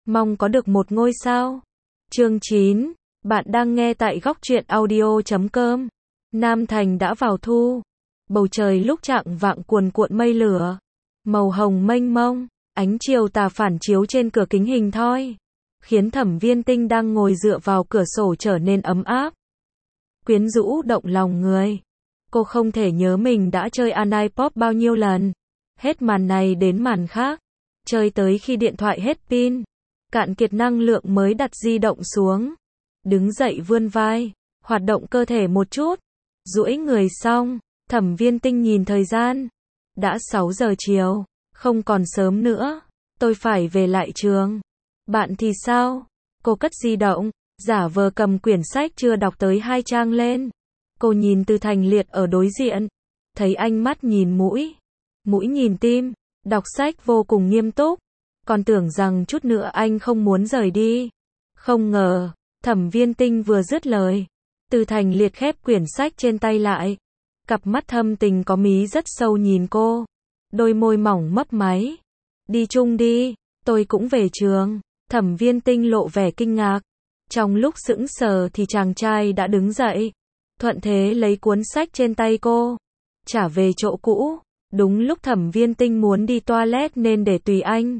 mong có được một ngôi sao. Chương 9, bạn đang nghe tại góc truyện audio.com. Nam Thành đã vào thu. Bầu trời lúc chạng vạng cuồn cuộn mây lửa. Màu hồng mênh mông, ánh chiều tà phản chiếu trên cửa kính hình thoi, khiến Thẩm Viên Tinh đang ngồi dựa vào cửa sổ trở nên ấm áp, quyến rũ động lòng người. Cô không thể nhớ mình đã chơi Anipop bao nhiêu lần. Hết màn này đến màn khác. Chơi tới khi điện thoại hết pin, cạn kiệt năng lượng mới đặt di động xuống. Đứng dậy vươn vai, hoạt động cơ thể một chút. Duỗi người xong, Thẩm Viên Tinh nhìn thời gian. Đã 6 giờ chiều, không còn sớm nữa. Tôi phải về lại trường. Bạn thì sao? Cô cất di động, giả vờ cầm quyển sách chưa đọc tới 2 trang lên. Cô nhìn Từ Thành Liệt ở đối diện, thấy anh mắt nhìn mũi, mũi nhìn tim, đọc sách vô cùng nghiêm túc. Còn tưởng rằng chút nữa anh không muốn rời đi. Không ngờ, Thẩm Viên Tinh vừa dứt lời, Từ Thành Liệt khép quyển sách trên tay lại. Cặp mắt thâm tình có mí rất sâu nhìn cô, đôi môi mỏng mấp máy. Đi chung đi, tôi cũng về trường. Thẩm Viên Tinh lộ vẻ kinh ngạc. Trong lúc sững sờ thì chàng trai đã đứng dậy, thuận thế lấy cuốn sách trên tay cô, trả về chỗ cũ. Đúng lúc Thẩm Viên Tinh muốn đi toilet nên để tùy anh.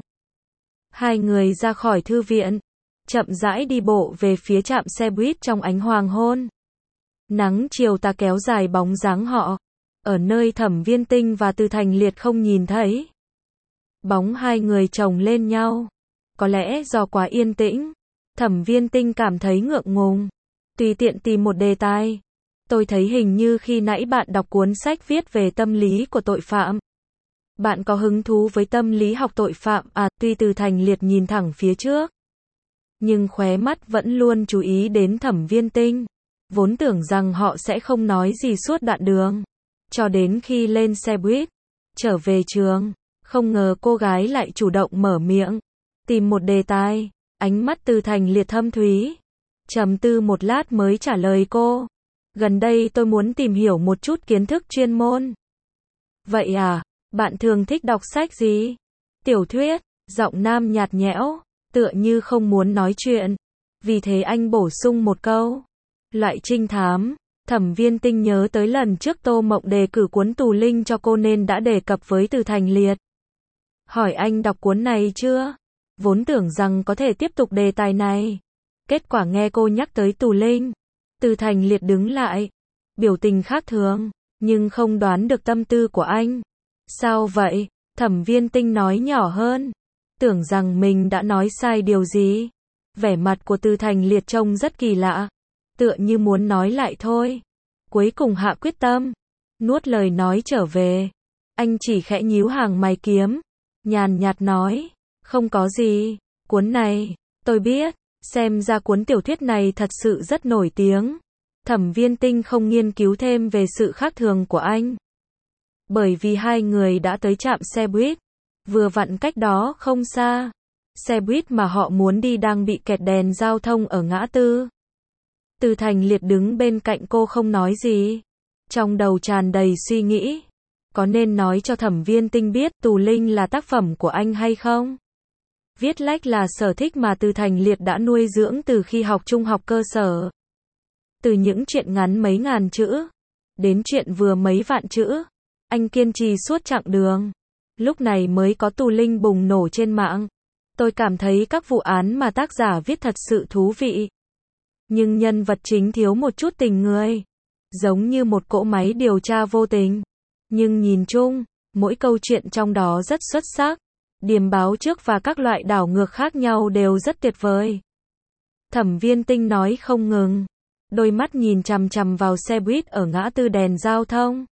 Hai người ra khỏi thư viện, chậm rãi đi bộ về phía trạm xe buýt trong ánh hoàng hôn. Nắng chiều tà kéo dài bóng dáng họ, ở nơi Thẩm Viên Tinh và Từ Thành Liệt không nhìn thấy. Bóng hai người chồng lên nhau. Có lẽ do quá yên tĩnh, Thẩm Viên Tinh cảm thấy ngượng ngùng. Tùy tiện tìm một đề tài. Tôi thấy hình như khi nãy bạn đọc cuốn sách viết về tâm lý của tội phạm. Bạn có hứng thú với tâm lý học tội phạm à? Tuy Từ Thành Liệt nhìn thẳng phía trước, nhưng khóe mắt vẫn luôn chú ý đến Thẩm Viên Tinh. Vốn tưởng rằng họ sẽ không nói gì suốt đoạn đường, cho đến khi lên xe buýt, trở về trường. Không ngờ cô gái lại chủ động mở miệng, tìm một đề tài. Ánh mắt Từ Thành Liệt thâm thúy, trầm tư một lát mới trả lời cô. Gần đây tôi muốn tìm hiểu một chút kiến thức chuyên môn. Vậy à, bạn thường thích đọc sách gì? Tiểu thuyết. Giọng nam nhạt nhẽo, tựa như không muốn nói chuyện. Vì thế anh bổ sung một câu. Loại trinh thám. Thẩm Viên Tinh nhớ tới lần trước Tô Mộng đề cử cuốn Tù Linh cho cô nên đã đề cập với Từ Thành Liệt. Hỏi anh đọc cuốn này chưa? Vốn tưởng rằng có thể tiếp tục đề tài này. Kết quả nghe cô nhắc tới Tù Linh, Từ Thành Liệt đứng lại, biểu tình khác thường, nhưng không đoán được tâm tư của anh. Sao vậy? Thẩm Viên Tinh nói nhỏ hơn, tưởng rằng mình đã nói sai điều gì. Vẻ mặt của Từ Thành Liệt trông rất kỳ lạ, tựa như muốn nói lại thôi. Cuối cùng hạ quyết tâm, nuốt lời nói trở về. Anh chỉ khẽ nhíu hàng mày kiếm, nhàn nhạt nói, không có gì, cuốn này, tôi biết, xem ra cuốn tiểu thuyết này thật sự rất nổi tiếng. Thẩm Viên Tinh không nghiên cứu thêm về sự khác thường của anh. Bởi vì hai người đã tới trạm xe buýt, vừa vặn cách đó không xa. Xe buýt mà họ muốn đi đang bị kẹt đèn giao thông ở ngã tư. Từ Thành Liệt đứng bên cạnh cô không nói gì, trong đầu tràn đầy suy nghĩ. Có nên nói cho Thẩm Viên Tinh biết Tù Linh là tác phẩm của anh hay không? Viết lách là sở thích mà Từ Thành Liệt đã nuôi dưỡng từ khi học trung học cơ sở. Từ những truyện ngắn mấy ngàn chữ, đến truyện vừa mấy vạn chữ, anh kiên trì suốt chặng đường. Lúc này mới có Tù Linh bùng nổ trên mạng. Tôi cảm thấy các vụ án mà tác giả viết thật sự thú vị. Nhưng nhân vật chính thiếu một chút tình người. Giống như một cỗ máy điều tra vô tình. Nhưng nhìn chung, mỗi câu chuyện trong đó rất xuất sắc. Điểm báo trước và các loại đảo ngược khác nhau đều rất tuyệt vời. Thẩm Viên Tinh nói không ngừng. Đôi mắt nhìn chằm chằm vào xe buýt ở ngã tư đèn giao thông.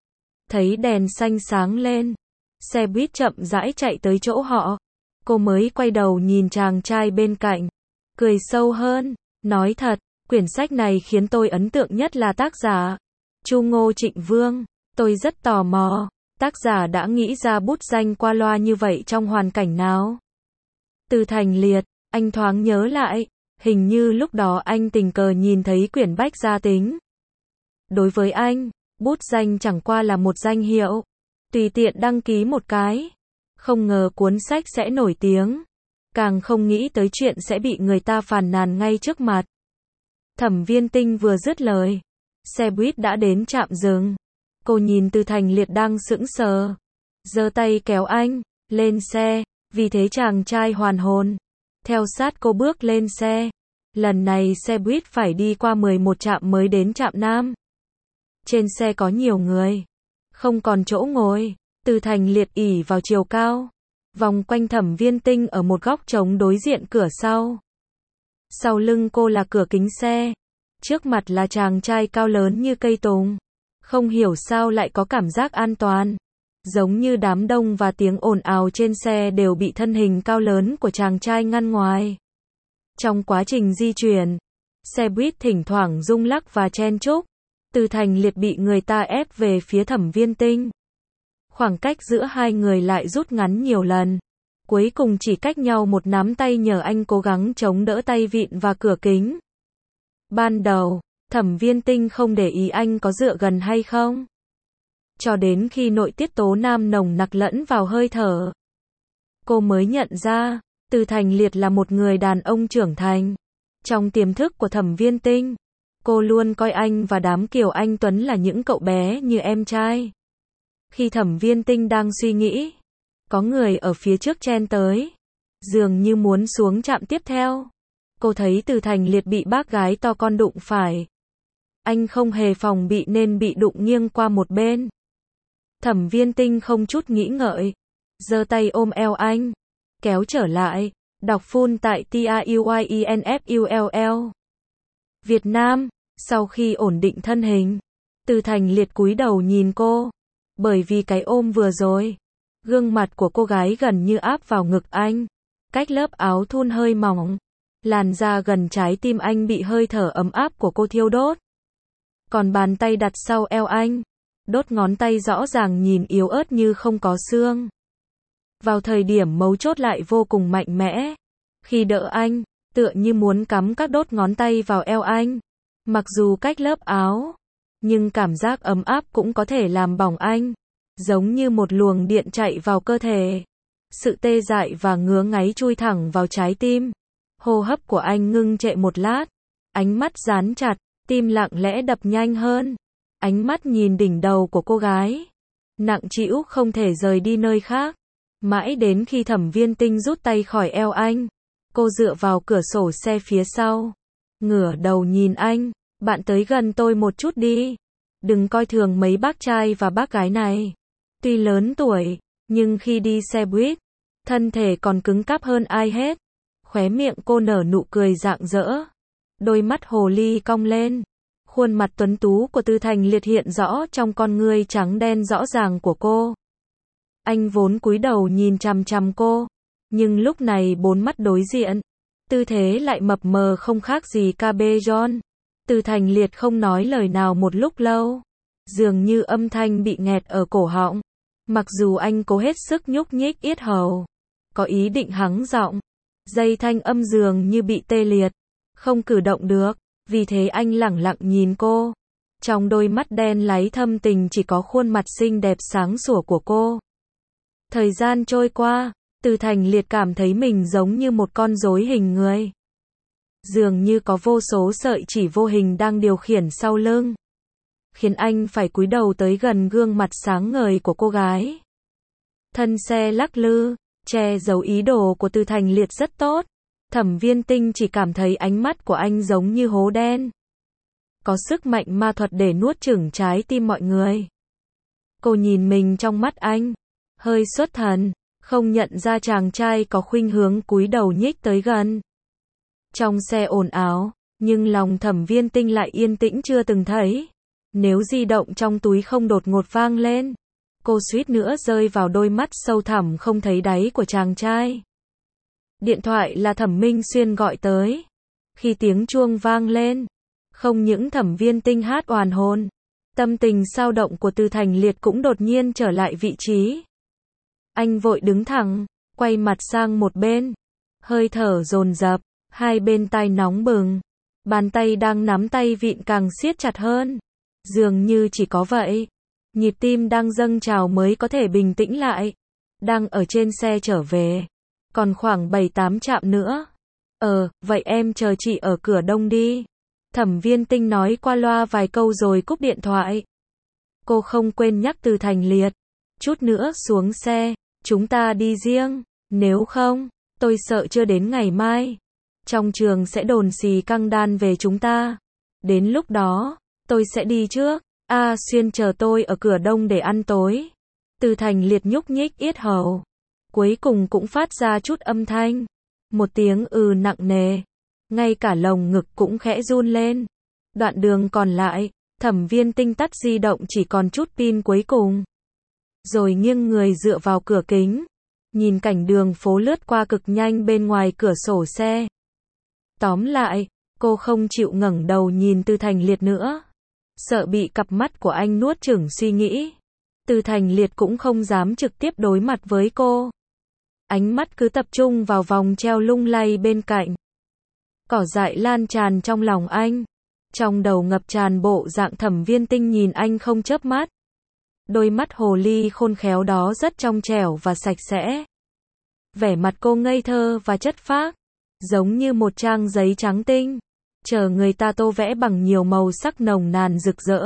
Thấy đèn xanh sáng lên, xe buýt chậm rãi chạy tới chỗ họ. Cô mới quay đầu nhìn chàng trai bên cạnh, cười sâu hơn, nói thật, quyển sách này khiến tôi ấn tượng nhất là tác giả Chu Ngô Trịnh Vương. Tôi rất tò mò, tác giả đã nghĩ ra bút danh qua loa như vậy trong hoàn cảnh nào? Từ Thành Liệt, anh thoáng nhớ lại, hình như lúc đó anh tình cờ nhìn thấy quyển bách gia tính. Đối với anh, bút danh chẳng qua là một danh hiệu, tùy tiện đăng ký một cái. Không ngờ cuốn sách sẽ nổi tiếng. càng không nghĩ tới chuyện sẽ bị người ta phàn nàn ngay trước mặt. Thẩm Viên Tinh vừa dứt lời, xe buýt đã đến trạm dừng. Cô nhìn Từ Thành Liệt đang sững sờ, giơ tay kéo anh lên xe, vì thế chàng trai hoàn hồn, theo sát cô bước lên xe. Lần này xe buýt phải đi qua 11 trạm mới đến trạm Nam. Trên xe có nhiều người, không còn chỗ ngồi. Từ Thành Liệt ỉ vào chiều cao, vòng quanh Thẩm Viên Tinh ở một góc trống đối diện cửa sau. Sau lưng cô là cửa kính xe, trước mặt là chàng trai cao lớn như cây tùng. Không hiểu sao lại có cảm giác an toàn, giống như đám đông và tiếng ồn ào trên xe đều bị thân hình cao lớn của chàng trai ngăn ngoài. Trong quá trình di chuyển, xe buýt thỉnh thoảng rung lắc và chen chúc. Từ Thành Liệt bị người ta ép về phía Thẩm Viên Tinh. Khoảng cách giữa hai người lại rút ngắn nhiều lần. Cuối cùng chỉ cách nhau một nắm tay nhờ anh cố gắng chống đỡ tay vịn và cửa kính. Ban đầu, Thẩm Viên Tinh không để ý anh có dựa gần hay không. Cho đến khi nội tiết tố nam nồng nặc lẫn vào hơi thở, cô mới nhận ra, Từ Thành Liệt là một người đàn ông trưởng thành. Trong tiềm thức của Thẩm Viên Tinh, cô luôn coi anh và đám Kiều Anh Tuấn là những cậu bé như em trai. Khi Thẩm Viên Tinh đang suy nghĩ, có người ở phía trước chen tới, dường như muốn xuống trạm tiếp theo. Cô thấy Từ Thành Liệt bị bác gái to con đụng phải. Anh không hề phòng bị nên bị đụng nghiêng qua một bên. Thẩm Viên Tinh không chút nghĩ ngợi, giơ tay ôm eo anh, kéo trở lại, đọc full tại TAUYINFULL. Việt Nam, sau khi ổn định thân hình, Từ Thành Liệt cúi đầu nhìn cô, bởi vì cái ôm vừa rồi, gương mặt của cô gái gần như áp vào ngực anh, cách lớp áo thun hơi mỏng, làn da gần trái tim anh bị hơi thở ấm áp của cô thiêu đốt. Còn bàn tay đặt sau eo anh, đốt ngón tay rõ ràng nhìn yếu ớt như không có xương. Vào thời điểm mấu chốt lại vô cùng mạnh mẽ. Khi đỡ anh, tựa như muốn cắm các đốt ngón tay vào eo anh. Mặc dù cách lớp áo, nhưng cảm giác ấm áp cũng có thể làm bỏng anh. Giống như một luồng điện chạy vào cơ thể. Sự tê dại và ngứa ngáy chui thẳng vào trái tim. Hô hấp của anh ngưng trệ một lát. Ánh mắt dán chặt, tim lặng lẽ đập nhanh hơn. Ánh mắt nhìn đỉnh đầu của cô gái, nặng trĩu không thể rời đi nơi khác. Mãi đến khi Thẩm Viên Tinh rút tay khỏi eo anh, cô dựa vào cửa sổ xe phía sau, ngửa đầu nhìn anh, bạn tới gần tôi một chút đi. Đừng coi thường mấy bác trai và bác gái này. Tuy lớn tuổi, nhưng khi đi xe buýt, thân thể còn cứng cáp hơn ai hết. Khóe miệng cô nở nụ cười rạng rỡ, đôi mắt hồ ly cong lên. Khuôn mặt tuấn tú của Từ Thành Liệt hiện rõ trong con ngươi trắng đen rõ ràng của cô. Anh vốn cúi đầu nhìn chằm chằm cô, nhưng lúc này bốn mắt đối diện, tư thế lại mập mờ không khác gì KB John. Từ Thành Liệt không nói lời nào một lúc lâu, dường như âm thanh bị nghẹt ở cổ họng. Mặc dù anh cố hết sức nhúc nhích yết hầu, có ý định hắng giọng, dây thanh âm dường như bị tê liệt, không cử động được. Vì thế anh lẳng lặng nhìn cô. Trong đôi mắt đen láy thâm tình chỉ có khuôn mặt xinh đẹp sáng sủa của cô. Thời gian trôi qua, Từ Thành Liệt cảm thấy mình giống như một con rối hình người. Dường như có vô số sợi chỉ vô hình đang điều khiển sau lưng, khiến anh phải cúi đầu tới gần gương mặt sáng ngời của cô gái. Thân xe lắc lư, che giấu ý đồ của Từ Thành Liệt rất tốt. Thẩm Viên Tinh chỉ cảm thấy ánh mắt của anh giống như hố đen, có sức mạnh ma thuật để nuốt chửng trái tim mọi người. Cô nhìn mình trong mắt anh, hơi xuất thần, không nhận ra chàng trai có khuynh hướng cúi đầu nhích tới gần. Trong xe ồn ào, nhưng lòng Thẩm Viên Tinh lại yên tĩnh chưa từng thấy. Nếu di động trong túi không đột ngột vang lên, cô suýt nữa rơi vào đôi mắt sâu thẳm không thấy đáy của chàng trai. Điện thoại là Thẩm Minh Xuyên gọi tới. Khi tiếng chuông vang lên, không những Thẩm Viên Tinh hát oàn hồn, tâm tình sao động của Từ Thành Liệt cũng đột nhiên trở lại vị trí. Anh vội đứng thẳng, quay mặt sang một bên, hơi thở dồn dập, hai bên tai nóng bừng, bàn tay đang nắm tay vịn càng siết chặt hơn. Dường như chỉ có vậy, nhịp tim đang dâng trào mới có thể bình tĩnh lại. Đang ở trên xe trở về, Còn khoảng 7-8 trạm nữa. Vậy em chờ chị ở cửa đông đi. Thẩm Viên Tinh nói qua loa vài câu rồi cúp điện thoại. Cô không quên nhắc Từ Thành Liệt. Chút nữa xuống xe, chúng ta đi riêng. Nếu không, tôi sợ chưa đến ngày mai. Trong trường sẽ đồn xì căng đan về chúng ta. Đến lúc đó, tôi sẽ đi trước. Xuyên chờ tôi ở cửa đông để ăn tối. Từ Thành Liệt nhúc nhích yết hầu. Cuối cùng cũng phát ra chút âm thanh. Một tiếng nặng nề. Ngay cả lồng ngực cũng khẽ run lên. Đoạn đường còn lại, Thẩm Viên Tinh tắt di động chỉ còn chút pin cuối cùng. Rồi nghiêng người dựa vào cửa kính. Nhìn cảnh đường phố lướt qua cực nhanh bên ngoài cửa sổ xe. Tóm lại, cô không chịu ngẩng đầu nhìn Từ Thành Liệt nữa. Sợ bị cặp mắt của anh nuốt chửng suy nghĩ. Từ Thành Liệt cũng không dám trực tiếp đối mặt với cô. Ánh mắt cứ tập trung vào vòng treo lung lay bên cạnh. Cỏ dại lan tràn trong lòng anh. Trong đầu ngập tràn bộ dạng Thẩm Viên Tinh nhìn anh không chớp mắt. Đôi mắt hồ ly khôn khéo đó rất trong trẻo và sạch sẽ. Vẻ mặt cô ngây thơ và chất phác, giống như một trang giấy trắng tinh, chờ người ta tô vẽ bằng nhiều màu sắc nồng nàn rực rỡ.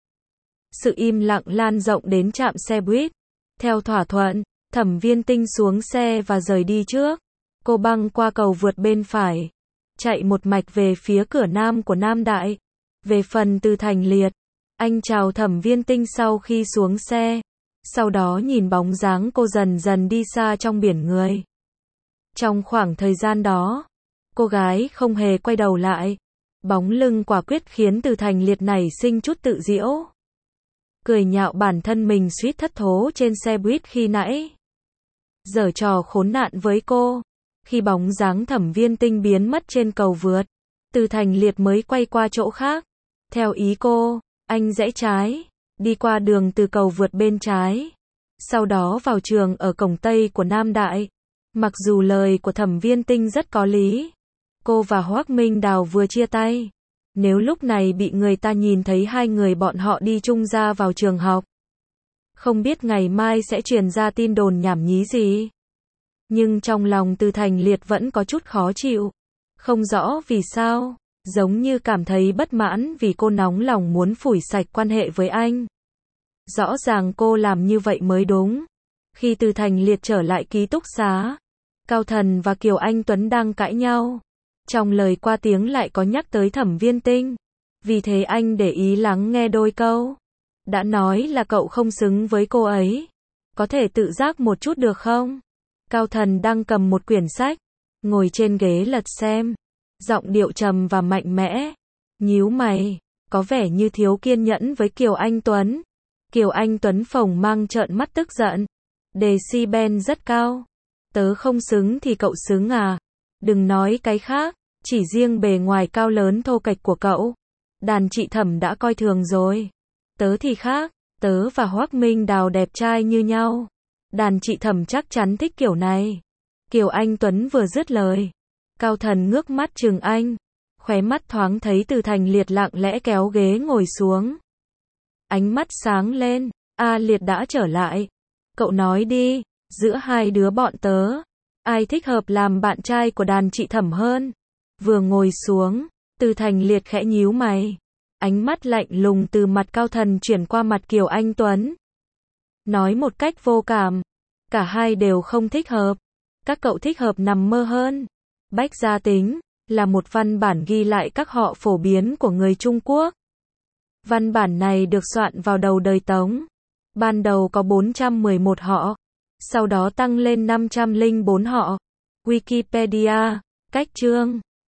Sự im lặng lan rộng đến trạm xe buýt. Theo thỏa thuận, Thẩm Viên Tinh xuống xe và rời đi trước. Cô băng qua cầu vượt bên phải, chạy một mạch về phía cửa nam của Nam Đại. Về phần Từ Thành Liệt, anh chào Thẩm Viên Tinh sau khi xuống xe, sau đó nhìn bóng dáng cô dần dần đi xa trong biển người. Trong khoảng thời gian đó, cô gái không hề quay đầu lại. Bóng lưng quả quyết khiến Từ Thành Liệt nảy sinh chút tự giễu. Cười nhạo bản thân mình suýt thất thố trên xe buýt khi nãy. Giở trò khốn nạn với cô. Khi bóng dáng Thẩm Viên Tinh biến mất trên cầu vượt, Từ Thành Liệt mới quay qua chỗ khác. Theo ý cô, anh rẽ trái, đi qua đường từ cầu vượt bên trái. Sau đó vào trường ở cổng Tây của Nam Đại. Mặc dù lời của Thẩm Viên Tinh rất có lý. Cô và Hoắc Minh Đào vừa chia tay. Nếu lúc này bị người ta nhìn thấy hai người bọn họ đi chung ra vào trường học, không biết ngày mai sẽ truyền ra tin đồn nhảm nhí gì. Nhưng trong lòng Từ Thành Liệt vẫn có chút khó chịu. Không rõ vì sao, giống như cảm thấy bất mãn vì cô nóng lòng muốn phủi sạch quan hệ với anh. Rõ ràng cô làm như vậy mới đúng. Khi Từ Thành Liệt trở lại ký túc xá, Cao Thần và Kiều Anh Tuấn đang cãi nhau. Trong lời qua tiếng lại có nhắc tới Thẩm Viên Tinh. Vì thế anh để ý lắng nghe đôi câu. Đã nói là cậu không xứng với cô ấy. Có thể tự giác một chút được không? Cao Thần đang cầm một quyển sách, ngồi trên ghế lật xem. Giọng điệu trầm và mạnh mẽ. Nhíu mày, có vẻ như thiếu kiên nhẫn với Kiều Anh Tuấn. Kiều Anh Tuấn phồng mang trợn mắt tức giận. Decibel rất cao. Tớ không xứng thì cậu xứng à? Đừng nói cái khác, chỉ riêng bề ngoài cao lớn thô kệch của cậu, đàn chị Thẩm đã coi thường rồi. Tớ thì khác, tớ và Hoắc Minh Đào đẹp trai như nhau. Đàn chị Thẩm chắc chắn thích kiểu này. Kiều Anh Tuấn vừa dứt lời, Cao Thần ngước mắt chừng anh, khóe mắt thoáng thấy Từ Thành Liệt lặng lẽ kéo ghế ngồi xuống. Ánh mắt sáng lên, Liệt đã trở lại. Cậu nói đi, giữa hai đứa bọn tớ, ai thích hợp làm bạn trai của đàn chị Thẩm hơn? Vừa ngồi xuống, Từ Thành Liệt khẽ nhíu mày. Ánh mắt lạnh lùng từ mặt Cao Thần chuyển qua mặt Kiều Anh Tuấn. Nói một cách vô cảm, cả hai đều không thích hợp. Các cậu thích hợp nằm mơ hơn. Bách gia tính là một văn bản ghi lại các họ phổ biến của người Trung Quốc. Văn bản này được soạn vào đầu đời Tống. Ban đầu có 411 họ, sau đó tăng lên 504 họ. Wikipedia, cách chương